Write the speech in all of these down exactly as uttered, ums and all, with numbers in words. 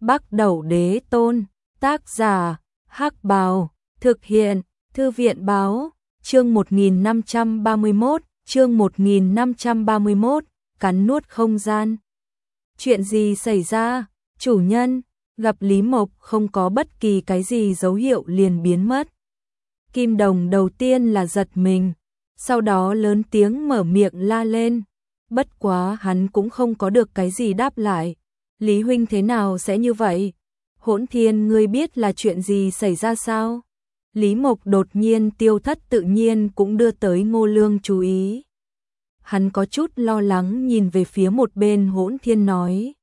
Bắc Đẩu Đế Tôn, tác giả, Hắc Bào, thực hiện, Thư viện báo, chương một nghìn năm trăm ba mươi mốt, chương một nghìn năm trăm ba mươi mốt, cắn nuốt không gian. Chuyện gì xảy ra? Chủ nhân, gặp Lý Mộc không có bất kỳ cái gì dấu hiệu liền biến mất. Kim Đồng đầu tiên là giật mình, sau đó lớn tiếng mở miệng la lên. Bất quá hắn cũng không có được cái gì đáp lại. Lý huynh thế nào sẽ như vậy? Hỗn Thiên, ngươi biết là chuyện gì xảy ra sao? Lý Mộc đột nhiên tiêu thất tự nhiên cũng đưa tới Ngô Lương chú ý. Hắn có chút lo lắng nhìn về phía một bên Hỗn Thiên nói.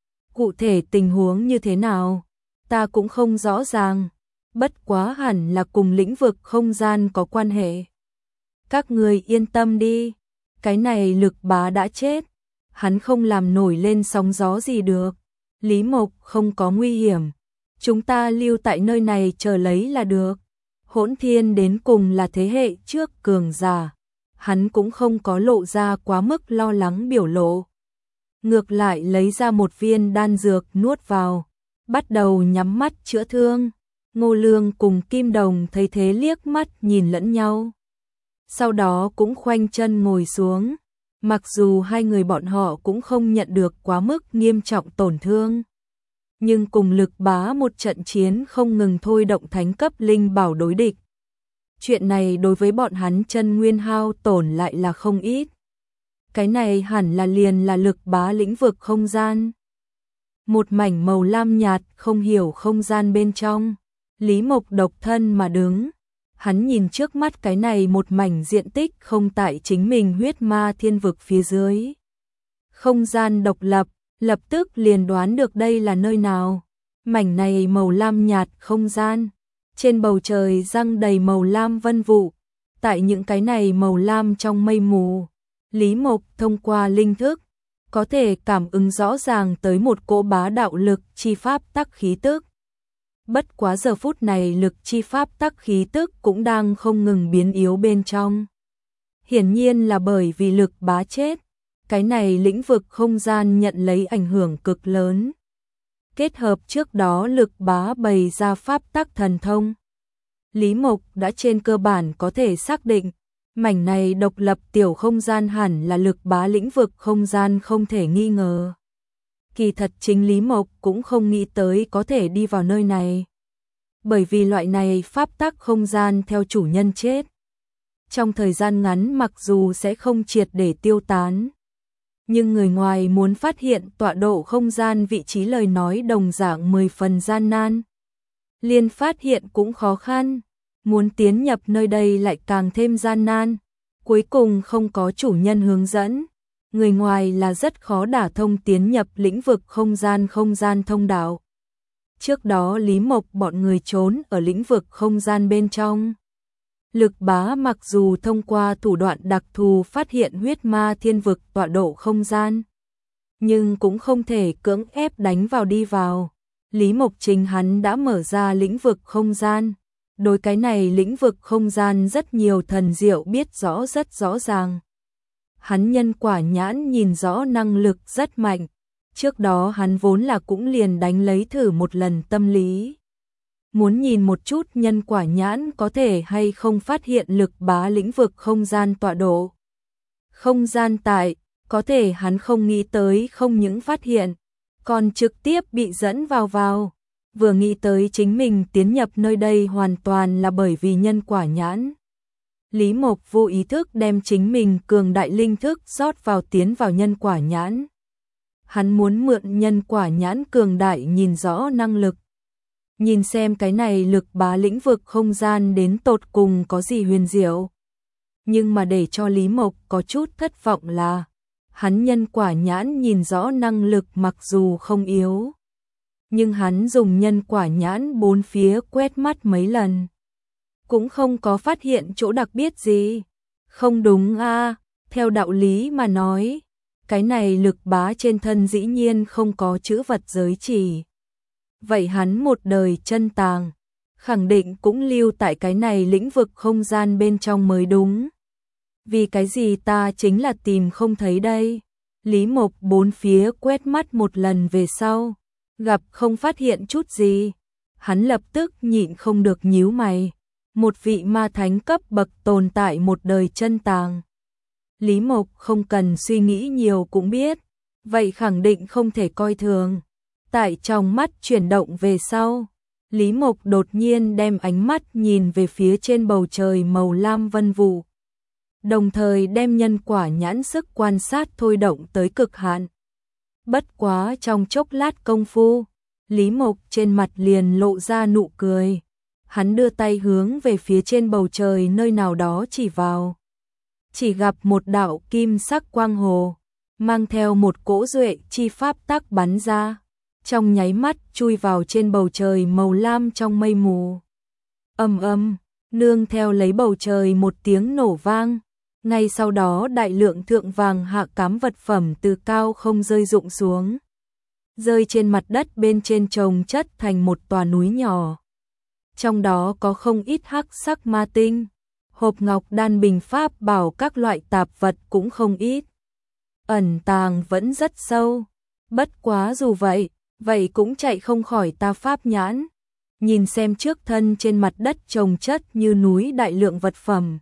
Cụ thể tình huống như thế nào? Ta cũng không rõ ràng. Bất quá hẳn là cùng lĩnh vực không gian có quan hệ. Các người yên tâm đi. Cái này Lực Bá đã chết. Hắn không làm nổi lên sóng gió gì được. Lý Mộc không có nguy hiểm. Chúng ta lưu tại nơi này chờ lấy là được. Hỗn Thiên đến cùng là thế hệ trước cường giả. Hắn cũng không có lộ ra quá mức lo lắng biểu lộ. Ngược lại lấy ra một viên đan dược nuốt vào. Bắt đầu nhắm mắt chữa thương. Ngô Lương cùng Kim Đồng thấy thế liếc mắt nhìn lẫn nhau. Sau đó cũng khoanh chân ngồi xuống. Mặc dù hai người bọn họ cũng không nhận được quá mức nghiêm trọng tổn thương. Nhưng cùng Lực Bá một trận chiến không ngừng thôi động thánh cấp linh bảo đối địch. Chuyện này đối với bọn hắn chân nguyên hao tổn lại là không ít. Cái này hẳn là liền là Lực Bá lĩnh vực không gian. Một mảnh màu lam nhạt không hiểu không gian bên trong. Lý Mộc độc thân mà đứng. Hắn nhìn trước mắt cái này một mảnh diện tích không tại chính mình huyết ma thiên vực phía dưới. Không gian độc lập, lập tức liền đoán được đây là nơi nào. Mảnh này màu lam nhạt không gian. Trên bầu trời răng đầy màu lam vân vụ. Tại những cái này màu lam trong mây mù. Lý Mộc thông qua linh thức. Có thể cảm ứng rõ ràng tới một cỗ bá đạo lực chi pháp tắc khí tức. Bất quá giờ phút này lực chi pháp tắc khí tức cũng đang không ngừng biến yếu bên trong. Hiển nhiên là bởi vì Lực Bá chết. Cái này lĩnh vực không gian nhận lấy ảnh hưởng cực lớn. Kết hợp trước đó Lực Bá bày ra pháp tắc thần thông. Lý Mộc đã trên cơ bản có thể xác định. Mảnh này độc lập tiểu không gian hẳn là Lực Bá lĩnh vực không gian không thể nghi ngờ. Kỳ thật chính Lý Mộc cũng không nghĩ tới có thể đi vào nơi này. Bởi vì loại này pháp tắc không gian theo chủ nhân chết. Trong thời gian ngắn mặc dù sẽ không triệt để tiêu tán. Nhưng người ngoài muốn phát hiện tọa độ không gian vị trí lời nói đồng dạng mười phần gian nan. Liên phát hiện cũng khó khăn. Muốn tiến nhập nơi đây lại càng thêm gian nan. Cuối cùng không có chủ nhân hướng dẫn. Người ngoài là rất khó đả thông tiến nhập lĩnh vực không gian không gian thông đạo. Trước đó Lý Mộc bọn người trốn ở lĩnh vực không gian bên trong. Lực Bá mặc dù thông qua thủ đoạn đặc thù phát hiện huyết ma thiên vực tọa độ không gian. Nhưng cũng không thể cưỡng ép đánh vào đi vào. Lý Mộc chính hắn đã mở ra lĩnh vực không gian. Đối cái này lĩnh vực không gian rất nhiều thần diệu biết rõ rất rõ ràng. Hắn nhân quả nhãn nhìn rõ năng lực rất mạnh. Trước đó hắn vốn là cũng liền đánh lấy thử một lần tâm lý. Muốn nhìn một chút nhân quả nhãn có thể hay không phát hiện Lực Bá lĩnh vực không gian tọa độ. Không gian tại, có thể hắn không nghĩ tới không những phát hiện, còn trực tiếp bị dẫn vào vào. Vừa nghĩ tới chính mình tiến nhập nơi đây hoàn toàn là bởi vì nhân quả nhãn. Lý Mộc vô ý thức đem chính mình cường đại linh thức rót vào tiến vào nhân quả nhãn. Hắn muốn mượn nhân quả nhãn cường đại nhìn rõ năng lực. Nhìn xem cái này Lực Bá lĩnh vực không gian đến tột cùng có gì huyền diệu. Nhưng mà để cho Lý Mộc có chút thất vọng là hắn nhân quả nhãn nhìn rõ năng lực mặc dù không yếu. Nhưng hắn dùng nhân quả nhãn bốn phía quét mắt mấy lần. Cũng không có phát hiện chỗ đặc biệt gì. Không đúng a, à, theo đạo lý mà nói. Cái này Lực Bá trên thân dĩ nhiên không có chữ vật giới chỉ. Vậy hắn một đời chân tàng. Khẳng định cũng lưu tại cái này lĩnh vực không gian bên trong mới đúng. Vì cái gì ta chính là tìm không thấy đây. Lý Mộc bốn phía quét mắt một lần về sau. gặp không phát hiện chút gì. Hắn lập tức nhịn không được nhíu mày. Một vị ma thánh cấp bậc tồn tại một đời chân tàng. Lý Mộc không cần suy nghĩ nhiều cũng biết, vậy khẳng định không thể coi thường. Tại trong mắt chuyển động về sau, Lý Mộc đột nhiên đem ánh mắt nhìn về phía trên bầu trời màu lam vân vụ, đồng thời đem nhân quả nhãn sức quan sát thôi động tới cực hạn. Bất quá trong chốc lát công phu, Lý Mộc trên mặt liền lộ ra nụ cười. Hắn đưa tay hướng về phía trên bầu trời nơi nào đó chỉ vào. Chỉ gặp một đạo kim sắc quang hồ, mang theo một cỗ duệ chi pháp tắc bắn ra, trong nháy mắt chui vào trên bầu trời màu lam trong mây mù. Ầm ầm, nương theo lấy bầu trời một tiếng nổ vang, ngay sau đó đại lượng thượng vàng hạ cám vật phẩm từ cao không rơi rụng xuống, rơi trên mặt đất bên trên chồng chất thành một tòa núi nhỏ. Trong đó có không ít hắc sắc ma tinh, hộp ngọc đan bình pháp bảo các loại tạp vật cũng không ít. Ẩn tàng vẫn rất sâu, bất quá dù vậy, vậy cũng chạy không khỏi ta pháp nhãn. Nhìn xem trước thân trên mặt đất chồng chất như núi đại lượng vật phẩm.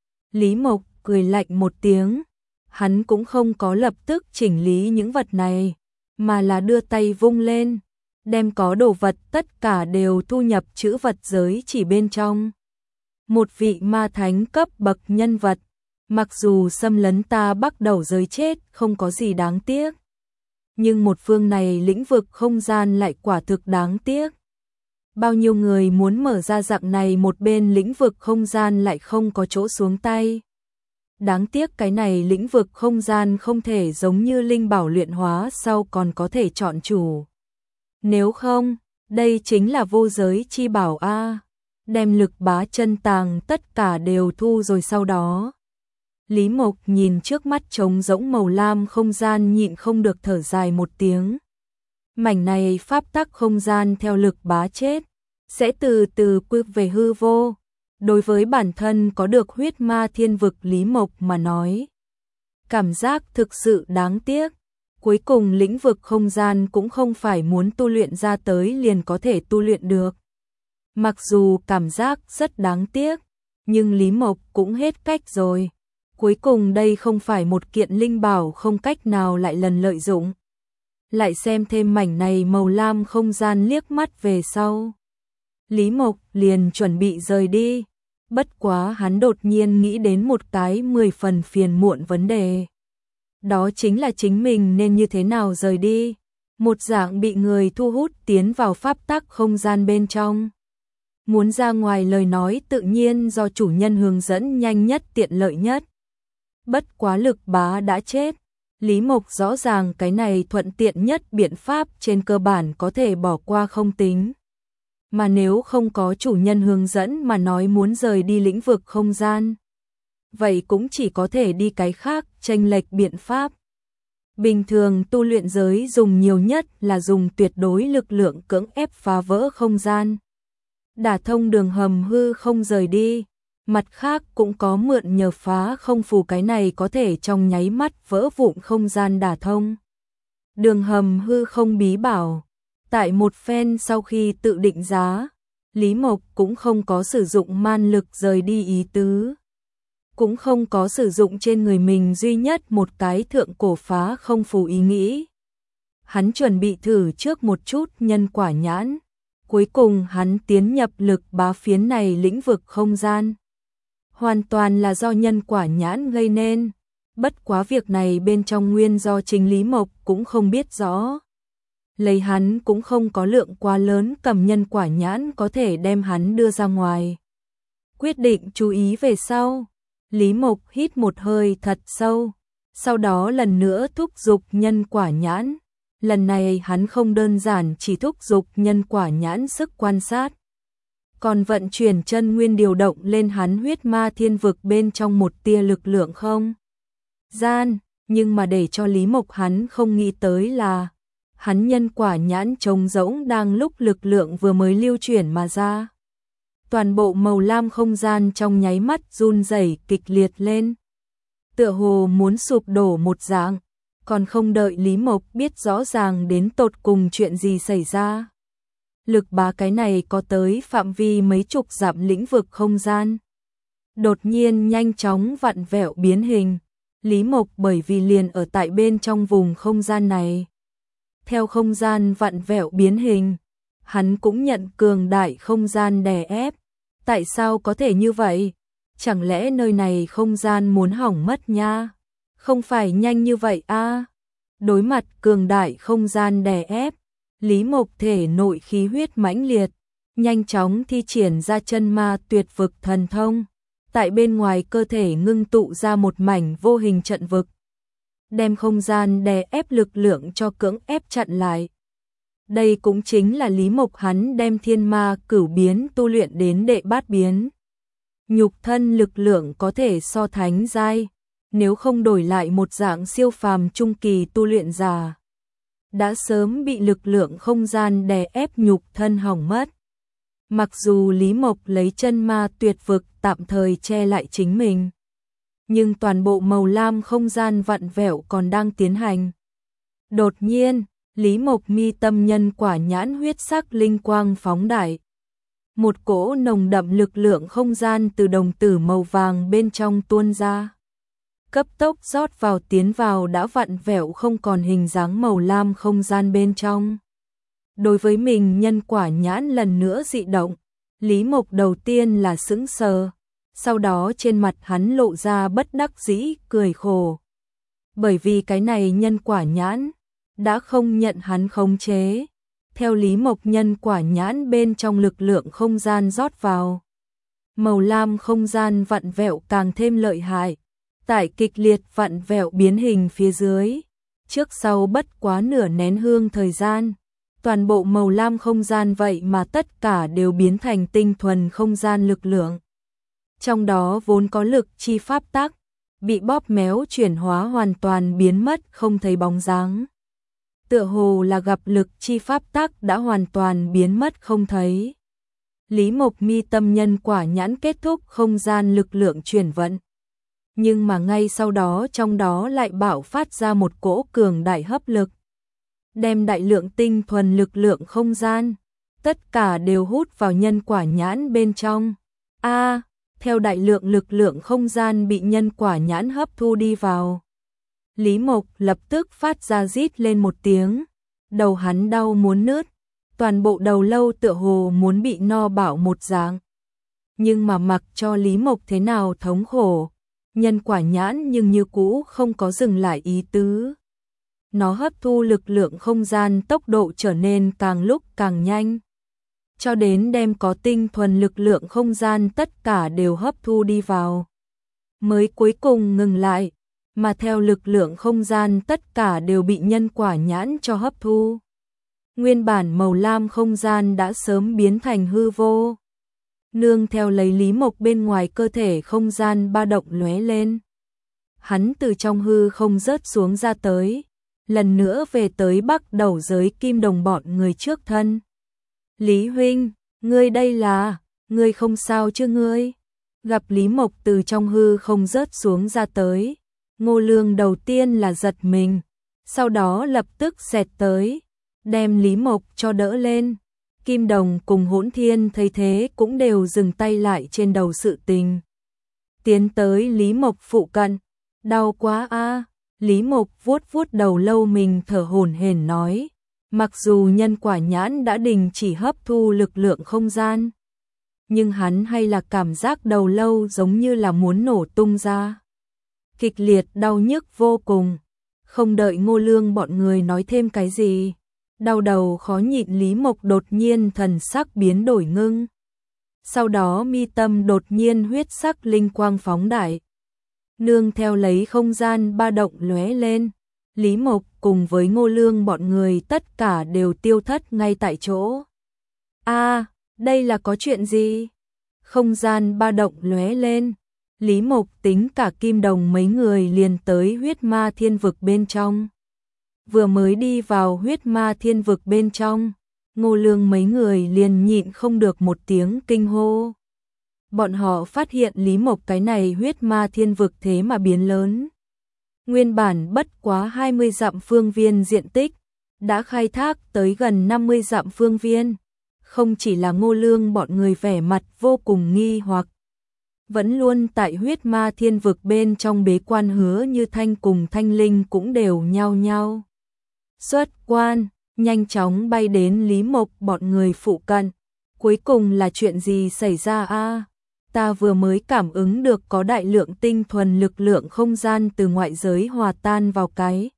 Lý Mộc cười lạnh một tiếng, hắn cũng không có lập tức chỉnh lý những vật này, mà là đưa tay vung lên, đem có đồ vật tất cả đều thu nhập chữ vật giới chỉ bên trong. Một vị ma thánh cấp bậc nhân vật, mặc dù xâm lấn ta bắt đầu giới chết không có gì đáng tiếc, nhưng một phương này lĩnh vực không gian lại quả thực đáng tiếc. Bao nhiêu người muốn mở ra dạng này một bên lĩnh vực không gian lại không có chỗ xuống tay. Đáng tiếc cái này lĩnh vực không gian không thể giống như linh bảo luyện hóa sau còn có thể chọn chủ. Nếu không, đây chính là vô giới chi bảo a. Đem lực bá chân tàng tất cả đều thu rồi sau đó. Lý Mộc nhìn trước mắt trống rỗng màu lam không gian nhịn không được thở dài một tiếng. Mảnh này pháp tắc không gian theo lực bá chết, sẽ từ từ quy về hư vô. Đối với bản thân có được huyết ma thiên vực Lý Mộc mà nói, cảm giác thực sự đáng tiếc. Cuối cùng lĩnh vực không gian cũng không phải muốn tu luyện ra tới liền có thể tu luyện được. Mặc dù cảm giác rất đáng tiếc, nhưng Lý Mộc cũng hết cách rồi. Cuối cùng đây không phải một kiện linh bảo không cách nào lại lần lợi dụng. Lại xem thêm mảnh này màu lam không gian liếc mắt về sau. Lý Mộc liền chuẩn bị rời đi. Bất quá hắn đột nhiên nghĩ đến một cái mười phần phiền muộn vấn đề. Đó chính là chính mình nên như thế nào rời đi. Một dạng bị người thu hút tiến vào pháp tắc không gian bên trong. Muốn ra ngoài lời nói tự nhiên do chủ nhân hướng dẫn nhanh nhất tiện lợi nhất. Bất quá lực bá đã chết. Lý Mộc rõ ràng cái này thuận tiện nhất biện pháp trên cơ bản có thể bỏ qua không tính. Mà nếu không có chủ nhân hướng dẫn mà nói muốn rời đi lĩnh vực không gian, vậy cũng chỉ có thể đi cái khác, chênh lệch biện pháp. Bình thường tu luyện giới dùng nhiều nhất là dùng tuyệt đối lực lượng cưỡng ép phá vỡ không gian, đả thông đường hầm hư không rời đi. Mặt khác cũng có mượn nhờ phá không phù cái này có thể trong nháy mắt vỡ vụn không gian đả thông. Đường hầm hư không bí bảo. Tại một phen sau khi tự định giá, Lý Mộc cũng không có sử dụng man lực rời đi ý tứ. Cũng không có sử dụng trên người mình duy nhất một cái thượng cổ phá không phù ý nghĩ. Hắn chuẩn bị thử trước một chút nhân quả nhãn. Cuối cùng hắn tiến nhập lực bá phiến này lĩnh vực không gian. Hoàn toàn là do nhân quả nhãn gây nên. Bất quá việc này bên trong nguyên do chính Lý Mộc cũng không biết rõ. Lấy hắn cũng không có lượng quá lớn cầm nhân quả nhãn có thể đem hắn đưa ra ngoài. Quyết định chú ý về sau. Lý Mộc hít một hơi thật sâu. Sau đó lần nữa thúc giục nhân quả nhãn. Lần này hắn không đơn giản chỉ thúc giục nhân quả nhãn sức quan sát. Còn vận chuyển chân nguyên điều động lên hắn huyết ma thiên vực bên trong một tia lực lượng không gian. Nhưng mà để cho Lý Mộc hắn không nghĩ tới là hắn nhân quả nhãn trống rỗng đang lúc lực lượng vừa mới lưu chuyển mà ra. Toàn bộ màu lam không gian trong nháy mắt run rẩy kịch liệt lên. Tựa hồ muốn sụp đổ một dạng. Còn không đợi Lý Mộc biết rõ ràng đến tột cùng chuyện gì xảy ra. Lực bá cái này có tới phạm vi mấy chục dặm lĩnh vực không gian. Đột nhiên nhanh chóng vặn vẹo biến hình. Lý Mộc bởi vì liền ở tại bên trong vùng không gian này. Theo không gian vặn vẹo biến hình, hắn cũng nhận cường đại không gian đè ép. Tại sao có thể như vậy? Chẳng lẽ nơi này không gian muốn hỏng mất nha? Không phải nhanh như vậy a. À? Đối mặt cường đại không gian đè ép, Lý Mộc thể nội khí huyết mãnh liệt, nhanh chóng thi triển ra chân ma tuyệt vực thần thông. Tại bên ngoài cơ thể ngưng tụ ra một mảnh vô hình trận vực, đem không gian đè ép lực lượng cho cưỡng ép chặn lại. Đây cũng chính là Lý Mộc hắn đem thiên ma cửu biến tu luyện đến đệ bát biến. Nhục thân lực lượng có thể so thánh giai, nếu không đổi lại một dạng siêu phàm trung kỳ tu luyện giả, đã sớm bị lực lượng không gian đè ép nhục thân hỏng mất. Mặc dù Lý Mộc lấy chân ma tuyệt vực tạm thời che lại chính mình, nhưng toàn bộ màu lam không gian vặn vẹo còn đang tiến hành. Đột nhiên, Lý Mộc mi tâm nhân quả nhãn huyết sắc linh quang phóng đại. Một cỗ nồng đậm lực lượng không gian từ đồng tử màu vàng bên trong tuôn ra. Cấp tốc rót vào tiến vào đã vặn vẹo không còn hình dáng màu lam không gian bên trong. Đối với mình nhân quả nhãn lần nữa dị động, Lý Mộc đầu tiên là sững sờ, sau đó trên mặt hắn lộ ra bất đắc dĩ cười khổ. Bởi vì cái này nhân quả nhãn đã không nhận hắn khống chế. Theo Lý Mộc nhân quả nhãn bên trong lực lượng không gian rót vào, màu lam không gian vặn vẹo càng thêm lợi hại. Tại kịch liệt vặn vẹo biến hình phía dưới, trước sau bất quá nửa nén hương thời gian, toàn bộ màu lam không gian vậy mà tất cả đều biến thành tinh thuần không gian lực lượng. Trong đó vốn có lực chi pháp tắc, bị bóp méo chuyển hóa hoàn toàn biến mất không thấy bóng dáng. Tựa hồ là gặp lực chi pháp tắc đã hoàn toàn biến mất không thấy. Lý Mộc mi tâm nhân quả nhãn kết thúc không gian lực lượng chuyển vận. Nhưng mà ngay sau đó trong đó lại bạo phát ra một cỗ cường đại hấp lực, đem đại lượng tinh thuần lực lượng không gian, tất cả đều hút vào nhân quả nhãn bên trong. A, à, theo đại lượng lực lượng không gian bị nhân quả nhãn hấp thu đi vào, Lý Mộc lập tức phát ra rít lên một tiếng, đầu hắn đau muốn nứt, toàn bộ đầu lâu tựa hồ muốn bị no bạo một dạng. Nhưng mà mặc cho Lý Mộc thế nào thống khổ, nhân quả nhãn nhưng như cũ không có dừng lại ý tứ. Nó hấp thu lực lượng không gian tốc độ trở nên càng lúc càng nhanh, cho đến đem có tinh thuần lực lượng không gian tất cả đều hấp thu đi vào, mới cuối cùng ngừng lại, mà theo lực lượng không gian tất cả đều bị nhân quả nhãn cho hấp thu. Nguyên bản màu lam không gian đã sớm biến thành hư vô. Nương theo lấy Lý Mộc bên ngoài cơ thể không gian ba động lóe lên. Hắn từ trong hư không rớt xuống ra tới, lần nữa về tới Bắc Đầu giới Kim Đồng bọn người trước thân. Lý huynh, ngươi đây là, ngươi không sao chứ ngươi? Gặp Lý Mộc từ trong hư không rớt xuống ra tới, Ngô Lương đầu tiên là giật mình, sau đó lập tức xẹt tới, đem Lý Mộc cho đỡ lên. Kim Đồng cùng Hỗn Thiên thấy thế cũng đều dừng tay lại trên đầu sự tình. Tiến tới Lý Mộc phụ cận, đau quá a. À. Lý Mộc vuốt vuốt đầu lâu mình thở hổn hển nói, mặc dù nhân quả nhãn đã đình chỉ hấp thu lực lượng không gian, nhưng hắn hay là cảm giác đầu lâu giống như là muốn nổ tung ra. Kịch liệt đau nhức vô cùng, không đợi Ngô Lương bọn người nói thêm cái gì. Đau đầu khó nhịn Lý Mộc đột nhiên thần sắc biến đổi ngưng. Sau đó mi tâm đột nhiên huyết sắc linh quang phóng đại. Nương theo lấy không gian ba động lóe lên, Lý Mộc cùng với Ngô Lương bọn người tất cả đều tiêu thất ngay tại chỗ. A, à, đây là có chuyện gì? Không gian ba động lóe lên, Lý Mộc tính cả Kim Đồng mấy người liền tới huyết ma thiên vực bên trong. Vừa mới đi vào huyết ma thiên vực bên trong, Ngô Lương mấy người liền nhịn không được một tiếng kinh hô. Bọn họ phát hiện Lý Mộc cái này huyết ma thiên vực thế mà biến lớn. Nguyên bản bất quá hai mươi dặm phương viên diện tích, đã khai thác tới gần năm mươi dặm phương viên. Không chỉ là Ngô Lương bọn người vẻ mặt vô cùng nghi hoặc. Vẫn luôn tại huyết ma thiên vực bên trong bế quan Hứa Như Thanh cùng Thanh Linh cũng đều nhao nhao xuất quan, nhanh chóng bay đến Lý Mộc bọn người phụ cận. Cuối cùng là chuyện gì xảy ra a? Ta vừa mới cảm ứng được có đại lượng tinh thuần lực lượng không gian từ ngoại giới hòa tan vào cái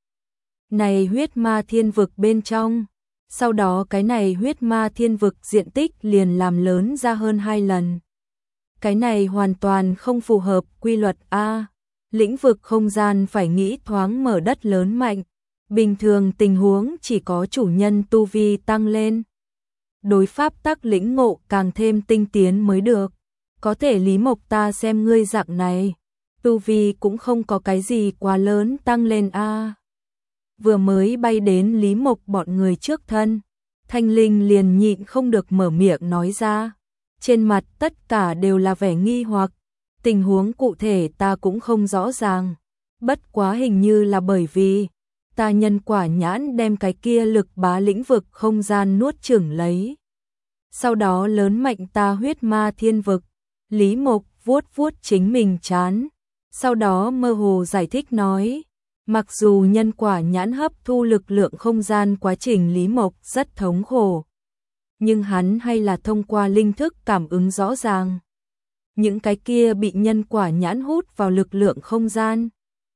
này huyết ma thiên vực bên trong. Sau đó cái này huyết ma thiên vực diện tích liền làm lớn ra hơn hai lần. Cái này hoàn toàn không phù hợp quy luật A. Lĩnh vực không gian phải nghĩ thoáng mở đất lớn mạnh. Bình thường tình huống chỉ có chủ nhân tu vi tăng lên. Đối pháp tắc lĩnh ngộ càng thêm tinh tiến mới được. Có thể Lý Mộc ta xem ngươi dạng này. Tu vi cũng không có cái gì quá lớn tăng lên A. Vừa mới bay đến Lý Mộc bọn người trước thân. Thanh Linh liền nhịn không được mở miệng nói ra. Trên mặt tất cả đều là vẻ nghi hoặc. Tình huống cụ thể ta cũng không rõ ràng. Bất quá hình như là bởi vì ta nhân quả nhãn đem cái kia lực bá lĩnh vực không gian nuốt chửng lấy. Sau đó lớn mạnh ta huyết ma thiên vực. Lý Mộc vuốt vuốt chính mình chán. Sau đó mơ hồ giải thích nói. Mặc dù nhân quả nhãn hấp thu lực lượng không gian quá trình Lý Mộc rất thống khổ. Nhưng hắn hay là thông qua linh thức cảm ứng rõ ràng. Những cái kia bị nhân quả nhãn hút vào lực lượng không gian.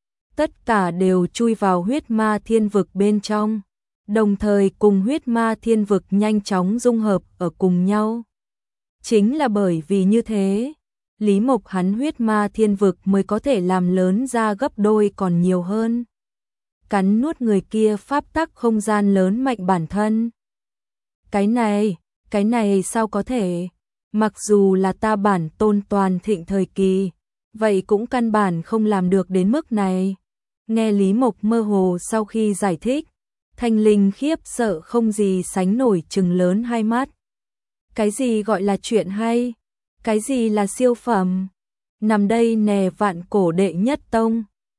Tất cả đều chui vào huyết ma thiên vực bên trong. Đồng thời cùng huyết ma thiên vực nhanh chóng dung hợp ở cùng nhau. Chính là bởi vì như thế, Lý Mộc hắn huyết ma thiên vực mới có thể làm lớn ra gấp đôi còn nhiều hơn. Cắn nuốt người kia pháp tắc không gian lớn mạnh bản thân. Cái này, cái này sao có thể? Mặc dù là ta bản tôn toàn thịnh thời kỳ, vậy cũng căn bản không làm được đến mức này. Nghe Lý Mộc mơ hồ sau khi giải thích, Thanh Linh khiếp sợ không gì sánh nổi trừng lớn hai mắt. Cái gì gọi là chuyện hay? Cái gì là siêu phẩm? Nằm đây nè vạn cổ đệ nhất tông.